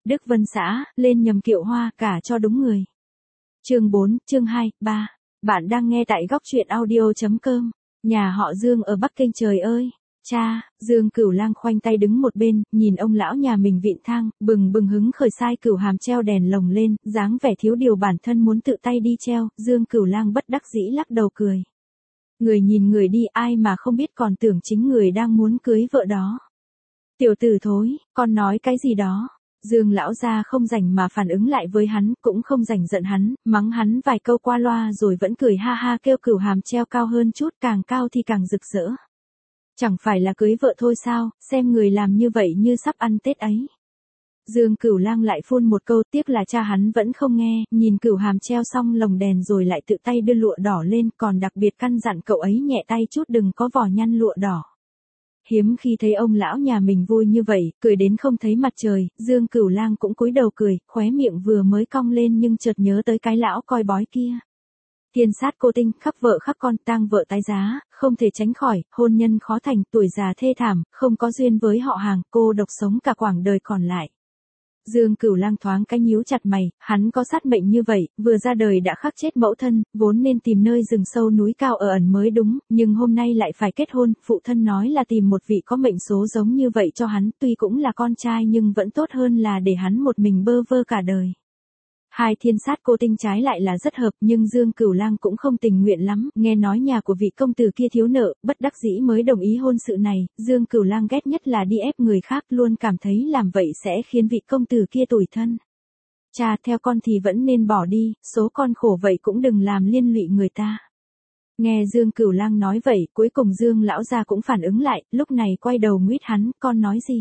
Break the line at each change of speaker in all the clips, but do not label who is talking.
Đức Vân xã, lên nhầm kiệu hoa, cả cho đúng người. Chương 4, chương 2, 3. Bạn đang nghe tại góc truyện audio.com. Nhà họ Dương ở Bắc Kinh trời ơi. Cha, Dương Cửu Lang khoanh tay đứng một bên, nhìn ông lão nhà mình vịn thang, bừng bừng hứng khởi sai cửu hàm treo đèn lồng lên, dáng vẻ thiếu điều bản thân muốn tự tay đi treo, Dương Cửu Lang bất đắc dĩ lắc đầu cười. Người nhìn người đi, ai mà không biết còn tưởng chính người đang muốn cưới vợ đó. Tiểu tử thối, con nói cái gì đó. Dương lão gia không rảnh mà phản ứng lại với hắn, cũng không rảnh giận hắn, mắng hắn vài câu qua loa rồi vẫn cười ha ha kêu cửu hàm treo cao hơn chút, càng cao thì càng rực rỡ. Chẳng phải là cưới vợ thôi sao, xem người làm như vậy như sắp ăn Tết ấy. Dương Cửu Lang lại phun một câu, tiếc là cha hắn vẫn không nghe, nhìn cửu hàm treo xong lồng đèn rồi lại tự tay đưa lụa đỏ lên, còn đặc biệt căn dặn cậu ấy nhẹ tay chút đừng có vỏ nhăn lụa đỏ. Hiếm khi thấy ông lão nhà mình vui như vậy, cười đến không thấy mặt trời, Dương Cửu Lang cũng cúi đầu cười, khóe miệng vừa mới cong lên nhưng chợt nhớ tới cái lão coi bói kia. Thiên sát cô tinh, khắc vợ khắc con, tang vợ tái giá, không thể tránh khỏi, hôn nhân khó thành, tuổi già thê thảm, không có duyên với họ hàng, cô độc sống cả quãng đời còn lại. Dương Cửu Lang thoáng cái nhíu chặt mày, hắn có sát mệnh như vậy, vừa ra đời đã khắc chết mẫu thân, vốn nên tìm nơi rừng sâu núi cao ở ẩn mới đúng, nhưng hôm nay lại phải kết hôn, phụ thân nói là tìm một vị có mệnh số giống như vậy cho hắn, tuy cũng là con trai nhưng vẫn tốt hơn là để hắn một mình bơ vơ cả đời. Hai thiên sát cô tinh trái lại là rất hợp, nhưng Dương Cửu Lang cũng không tình nguyện lắm, nghe nói nhà của vị công tử kia thiếu nợ, bất đắc dĩ mới đồng ý hôn sự này, Dương Cửu Lang ghét nhất là đi ép người khác, luôn cảm thấy làm vậy sẽ khiến vị công tử kia tủi thân. Cha, theo con thì vẫn nên bỏ đi, số con khổ vậy cũng đừng làm liên lụy người ta. Nghe Dương Cửu Lang nói vậy, cuối cùng Dương lão gia cũng phản ứng lại, lúc này quay đầu nguyết hắn, con nói gì?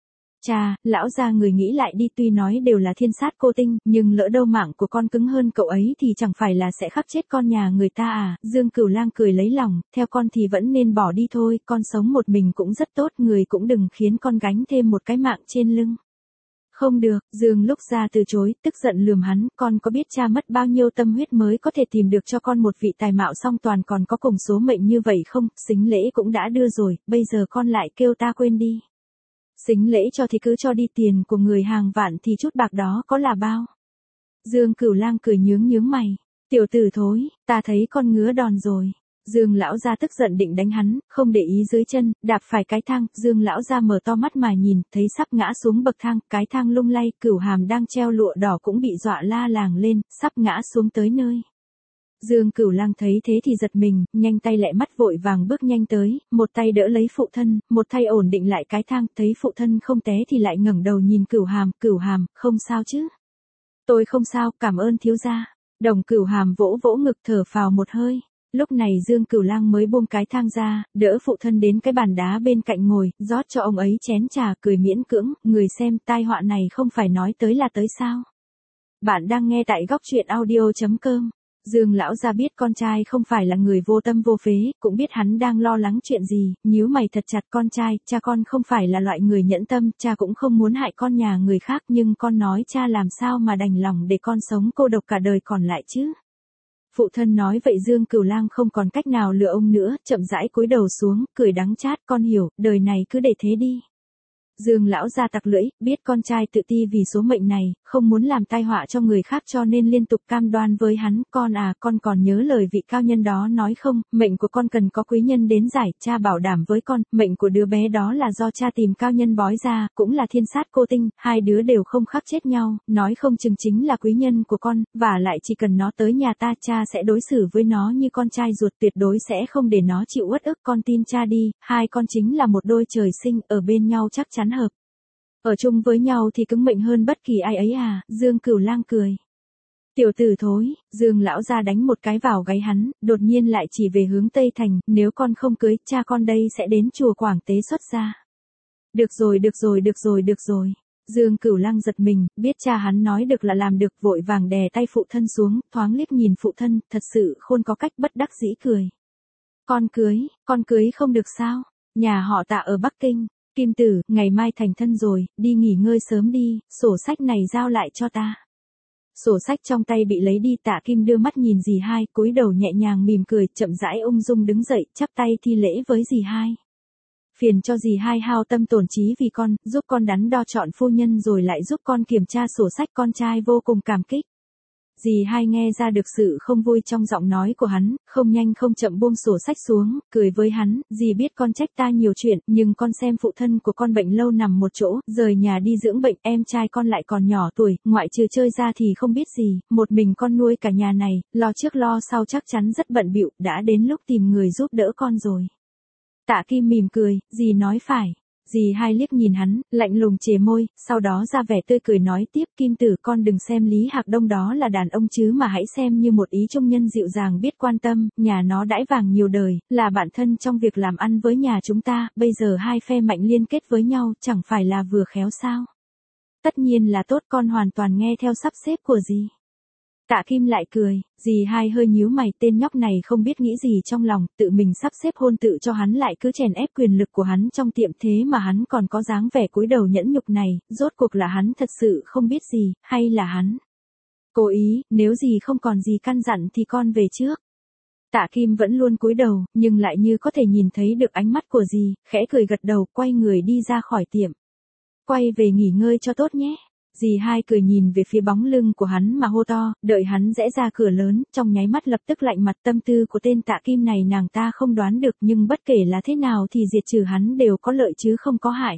Cha, lão gia người nghĩ lại đi, tuy nói đều là thiên sát cô tinh, nhưng lỡ đâu mạng của con cứng hơn cậu ấy thì chẳng phải là sẽ khắc chết con nhà người ta à, Dương Cửu Lang cười lấy lòng, theo con thì vẫn nên bỏ đi thôi, con sống một mình cũng rất tốt, người cũng đừng khiến con gánh thêm một cái mạng trên lưng. Không được, Dương lúc ra từ chối, tức giận lườm hắn, con có biết cha mất bao nhiêu tâm huyết mới có thể tìm được cho con một vị tài mạo song toàn còn có cùng số mệnh như vậy không, sính lễ cũng đã đưa rồi, bây giờ con lại kêu ta quên đi. Sính lễ cho thì cứ cho đi, tiền của người hàng vạn thì chút bạc đó có là bao. Dương Cửu Lang cười nhướng mày. Tiểu tử thối, ta thấy con ngứa đòn rồi. Dương lão gia tức giận định đánh hắn, không để ý dưới chân, đạp phải cái thang, Dương lão gia mở to mắt mà nhìn, thấy sắp ngã xuống bậc thang, cái thang lung lay, cửu hàm đang treo lụa đỏ cũng bị dọa la làng lên, sắp ngã xuống tới nơi. Dương Cửu Lang thấy thế thì giật mình, nhanh tay lẹ mắt vội vàng bước nhanh tới, một tay đỡ lấy phụ thân, một tay ổn định lại cái thang, thấy phụ thân không té thì lại ngẩng đầu nhìn Cửu Hàm, không sao chứ? Tôi không sao, cảm ơn thiếu gia. Đồng Cửu Hàm vỗ vỗ ngực thở phào một hơi. Lúc này Dương Cửu Lang mới buông cái thang ra, đỡ phụ thân đến cái bàn đá bên cạnh ngồi, rót cho ông ấy chén trà, cười miễn cưỡng, người xem tai họa này không phải nói tới là tới sao? Bạn đang nghe tại góc truyện audio.com. Dương lão gia biết con trai không phải là người vô tâm vô phế, cũng biết hắn đang lo lắng chuyện gì, nhíu mày thật chặt, con trai, cha con không phải là loại người nhẫn tâm, cha cũng không muốn hại con nhà người khác, nhưng con nói cha làm sao mà đành lòng để con sống cô độc cả đời còn lại chứ. Phụ thân nói vậy Dương Cửu Lang không còn cách nào lừa ông nữa, chậm rãi cúi đầu xuống, cười đắng chát, con hiểu, đời này cứ để thế đi. Dương lão gia tặc lưỡi, biết con trai tự ti vì số mệnh này, không muốn làm tai họa cho người khác cho nên liên tục cam đoan với hắn, con à, con còn nhớ lời vị cao nhân đó nói không, mệnh của con cần có quý nhân đến giải, cha bảo đảm với con, mệnh của đứa bé đó là do cha tìm cao nhân bói ra, cũng là thiên sát cô tinh, hai đứa đều không khắc chết nhau, nói không chừng chính là quý nhân của con, và lại chỉ cần nó tới nhà ta, cha sẽ đối xử với nó như con trai ruột, tuyệt đối sẽ không để nó chịu uất ức, con tin cha đi, hai con chính là một đôi trời sinh, ở bên nhau chắc chắn hợp. Ở chung với nhau thì cứng mệnh hơn bất kỳ ai ấy à, Dương Cửu Lang cười. Tiểu tử thối, Dương lão gia đánh một cái vào gáy hắn, đột nhiên lại chỉ về hướng Tây Thành, nếu con không cưới, cha con đây sẽ đến chùa Quảng Tế xuất gia. Được rồi. Dương Cửu Lang giật mình, biết cha hắn nói được là làm được, vội vàng đè tay phụ thân xuống, thoáng liếc nhìn phụ thân, thật sự khôn có cách, bất đắc dĩ cười. Con cưới không được sao? Nhà họ Tạ ở Bắc Kinh. Kim Tử, ngày mai thành thân rồi, đi nghỉ ngơi sớm đi, sổ sách này giao lại cho ta. Sổ sách trong tay bị lấy đi, Tạ Kim đưa mắt nhìn dì hai, cúi đầu nhẹ nhàng mỉm cười, chậm rãi ung dung đứng dậy, chắp tay thi lễ với dì hai. Phiền cho dì hai hao tâm tổn trí vì con, giúp con đắn đo chọn phu nhân rồi lại giúp con kiểm tra sổ sách, con trai vô cùng cảm kích. Dì hai nghe ra được sự không vui trong giọng nói của hắn, không nhanh không chậm buông sổ sách xuống, cười với hắn, dì biết con trách ta nhiều chuyện, nhưng con xem phụ thân của con bệnh lâu nằm một chỗ, rời nhà đi dưỡng bệnh, em trai con lại còn nhỏ tuổi, ngoại trừ chơi ra thì không biết gì, một mình con nuôi cả nhà này, lo trước lo sau chắc chắn rất bận bịu, đã đến lúc tìm người giúp đỡ con rồi. Tạ Kim mỉm cười, dì nói phải. Dì hai liếc nhìn hắn, lạnh lùng chề môi, sau đó ra vẻ tươi cười nói tiếp, Kim tử con đừng xem Lý Hạc Đông đó là đàn ông chứ mà hãy xem như một ý trung nhân dịu dàng biết quan tâm, nhà nó đãi vàng nhiều đời, là bạn thân trong việc làm ăn với nhà chúng ta, bây giờ hai phe mạnh liên kết với nhau, chẳng phải là vừa khéo sao? Tất nhiên là tốt, con hoàn toàn nghe theo sắp xếp của dì. Tạ Kim lại cười, dì hai hơi nhíu mày, tên nhóc này không biết nghĩ gì trong lòng, tự mình sắp xếp hôn tự cho hắn lại cứ chèn ép quyền lực của hắn trong tiệm, thế mà hắn còn có dáng vẻ cúi đầu nhẫn nhục này, rốt cuộc là hắn thật sự không biết gì, hay là hắn cố ý, nếu dì không còn gì căn dặn thì con về trước. Tạ Kim vẫn luôn cúi đầu, nhưng lại như có thể nhìn thấy được ánh mắt của dì, khẽ cười gật đầu, quay người đi ra khỏi tiệm. Quay về nghỉ ngơi cho tốt nhé. Dì hai cười nhìn về phía bóng lưng của hắn mà hô to, đợi hắn rẽ ra cửa lớn, trong nháy mắt lập tức lạnh mặt, tâm tư của tên Tạ Kim này nàng ta không đoán được, nhưng bất kể là thế nào thì diệt trừ hắn đều có lợi chứ không có hại.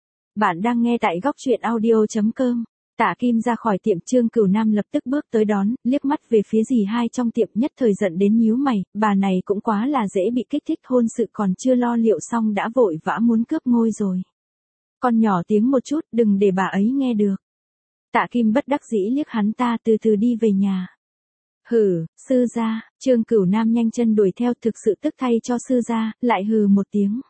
Bạn đang nghe tại góc truyện audio.com. Tạ Kim ra khỏi tiệm, Trương Cửu Nam lập tức bước tới đón, liếc mắt về phía dì hai trong tiệm, nhất thời giận đến nhíu mày, bà này cũng quá là dễ bị kích thích, hôn sự còn chưa lo liệu xong đã vội vã muốn cướp ngôi rồi. Con nhỏ tiếng một chút, đừng để bà ấy nghe được. Tạ Kim bất đắc dĩ liếc hắn ta, từ từ đi về nhà. Hừ, sư gia, Trương Cửu Nam nhanh chân đuổi theo, thực sự tức thay cho sư gia, lại hừ một tiếng.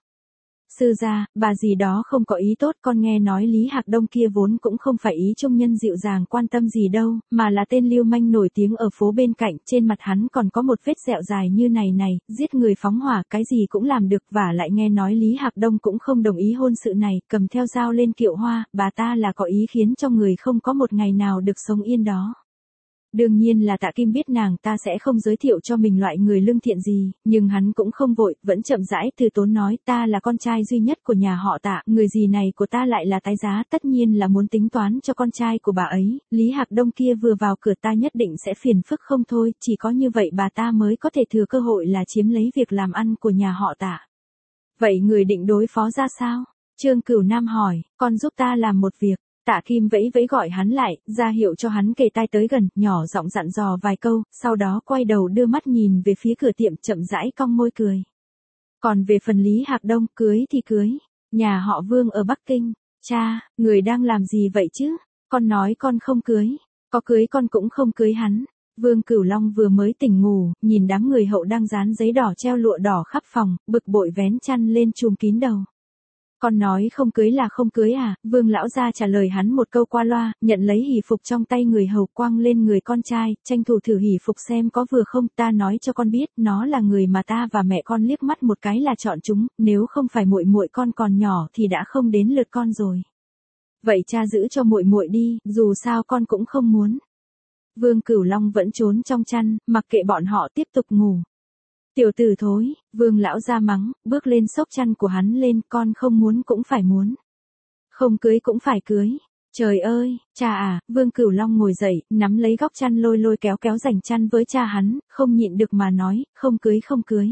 Sư gia, bà gì đó không có ý tốt, con nghe nói Lý Hạc Đông kia vốn cũng không phải ý trung nhân dịu dàng quan tâm gì đâu, mà là tên lưu manh nổi tiếng ở phố bên cạnh, trên mặt hắn còn có một vết sẹo dài như này này, giết người phóng hỏa cái gì cũng làm được, và lại nghe nói Lý Hạc Đông cũng không đồng ý hôn sự này, cầm theo dao lên kiệu hoa, bà ta là có ý khiến cho người không có một ngày nào được sống yên đó. Đương nhiên là Tạ Kim biết nàng ta sẽ không giới thiệu cho mình loại người lương thiện gì, nhưng hắn cũng không vội, vẫn chậm rãi từ tốn nói, ta là con trai duy nhất của nhà họ Tạ, người gì này của ta lại là tái giá, tất nhiên là muốn tính toán cho con trai của bà ấy, Lý Hạc Đông kia vừa vào cửa ta nhất định sẽ phiền phức không thôi, chỉ có như vậy bà ta mới có thể thừa cơ hội là chiếm lấy việc làm ăn của nhà họ Tạ. Vậy người định đối phó ra sao? Trương Cửu Nam hỏi, con giúp ta làm một việc. Tạ Kim vẫy vẫy gọi hắn lại, ra hiệu cho hắn kề tai tới gần, nhỏ giọng dặn dò vài câu, sau đó quay đầu đưa mắt nhìn về phía cửa tiệm, chậm rãi cong môi cười. Còn về phần Lý Hạc Đông, cưới thì cưới. Nhà họ Vương ở Bắc Kinh. Cha, người đang làm gì vậy chứ? Con nói con không cưới. Có cưới con cũng không cưới hắn. Vương Cửu Long vừa mới tỉnh ngủ, nhìn đám người hậu đang dán giấy đỏ treo lụa đỏ khắp phòng, bực bội vén chăn lên trùm kín đầu. Con nói không cưới là không cưới à? Vương lão gia trả lời hắn một câu qua loa, nhận lấy hỷ phục trong tay người hầu quăng lên người con trai, tranh thủ thử hỷ phục xem có vừa không, ta nói cho con biết, nó là người mà ta và mẹ con liếc mắt một cái là chọn chúng, nếu không phải muội muội con còn nhỏ thì đã không đến lượt con rồi. Vậy cha giữ cho muội muội đi, dù sao con cũng không muốn. Vương Cửu Long vẫn trốn trong chăn, mặc kệ bọn họ tiếp tục ngủ. Tiểu tử thối, Vương lão ra mắng, bước lên xốc chăn của hắn lên, con không muốn cũng phải muốn. Không cưới cũng phải cưới. Trời ơi, cha à, Vương Cửu Long ngồi dậy, nắm lấy góc chăn lôi lôi kéo kéo rảnh chăn với cha hắn, không nhịn được mà nói, không cưới không cưới.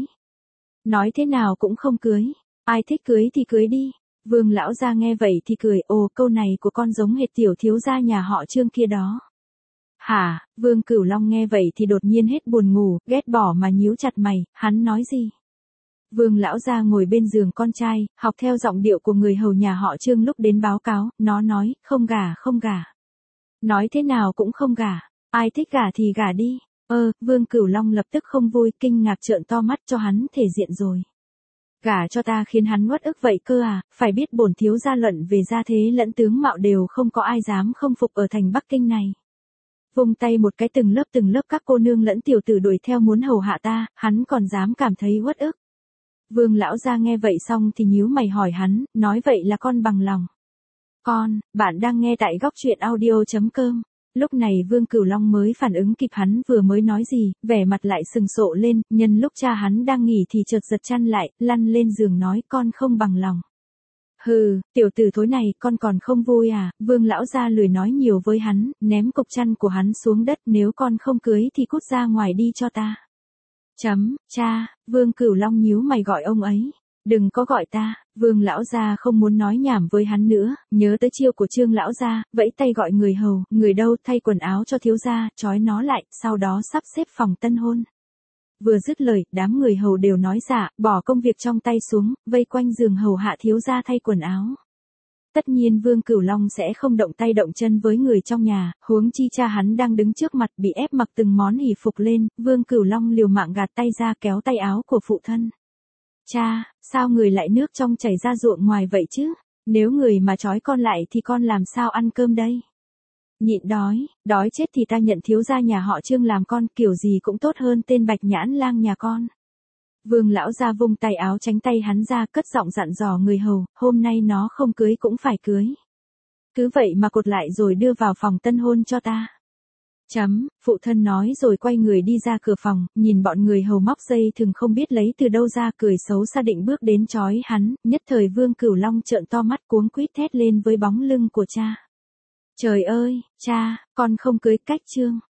Nói thế nào cũng không cưới, ai thích cưới thì cưới đi. Vương lão ra nghe vậy thì cười, ồ câu này của con giống hệt tiểu thiếu gia nhà họ Trương kia đó. Hả, Vương Cửu Long nghe vậy thì đột nhiên hết buồn ngủ, ghét bỏ mà nhíu chặt mày, hắn nói gì? Vương lão gia ngồi bên giường con trai, học theo giọng điệu của người hầu nhà họ Trương lúc đến báo cáo, nó nói, không gả không gả. Nói thế nào cũng không gả, ai thích gả thì gả đi. Vương Cửu Long lập tức không vui, kinh ngạc trợn to mắt, cho hắn thể diện rồi. Gả cho ta khiến hắn uất ức vậy cơ à, phải biết bổn thiếu gia luận về gia thế lẫn tướng mạo đều không có ai dám không phục ở thành Bắc Kinh này. Vung tay một cái từng lớp các cô nương lẫn tiểu tử đuổi theo muốn hầu hạ ta, hắn còn dám cảm thấy uất ức. Vương lão gia nghe vậy xong thì nhíu mày hỏi hắn, nói vậy là con bằng lòng. Con, bạn đang nghe tại góc truyện audio.com. Lúc này Vương Cửu Long mới phản ứng kịp hắn vừa mới nói gì, vẻ mặt lại sừng sộ lên, nhân lúc cha hắn đang nghỉ thì chợt giật chăn lại, lăn lên giường nói con không bằng lòng. Hừ, tiểu tử thối này, con còn không vui à? Vương lão gia lười nói nhiều với hắn, ném cục chăn của hắn xuống đất, nếu con không cưới thì cút ra ngoài đi cho ta. Cha, Vương Cửu Long nhíu mày gọi ông ấy. Đừng có gọi ta. Vương lão gia không muốn nói nhảm với hắn nữa, nhớ tới chiêu của Trương lão gia, vẫy tay gọi người hầu, người đâu, thay quần áo cho thiếu gia, trói nó lại, sau đó sắp xếp phòng tân hôn. Vừa dứt lời, đám người hầu đều nói dạ, bỏ công việc trong tay xuống, vây quanh giường hầu hạ thiếu gia thay quần áo. Tất nhiên Vương Cửu Long sẽ không động tay động chân với người trong nhà, huống chi cha hắn đang đứng trước mặt bị ép mặc từng món hỉ phục lên, Vương Cửu Long liều mạng gạt tay ra kéo tay áo của phụ thân. Cha, sao người lại nước trong chảy ra ruộng ngoài vậy chứ? Nếu người mà trói con lại thì con làm sao ăn cơm đây? Nhịn đói chết thì ta nhận thiếu gia nhà họ Trương làm con, kiểu gì cũng tốt hơn tên Bạch Nhãn Lang nhà con. Vương lão gia vung tay áo tránh tay hắn ra, cất giọng dặn dò người hầu, hôm nay nó không cưới cũng phải cưới. Cứ vậy mà cột lại rồi đưa vào phòng tân hôn cho ta. Phụ thân nói rồi quay người đi ra cửa phòng, nhìn bọn người hầu móc dây thừng không biết lấy từ đâu ra, cười xấu xa định bước đến trói hắn, nhất thời Vương Cửu Long trợn to mắt cuống quýt thét lên với bóng lưng của cha. Trời ơi, cha, con không cưới, cách Trương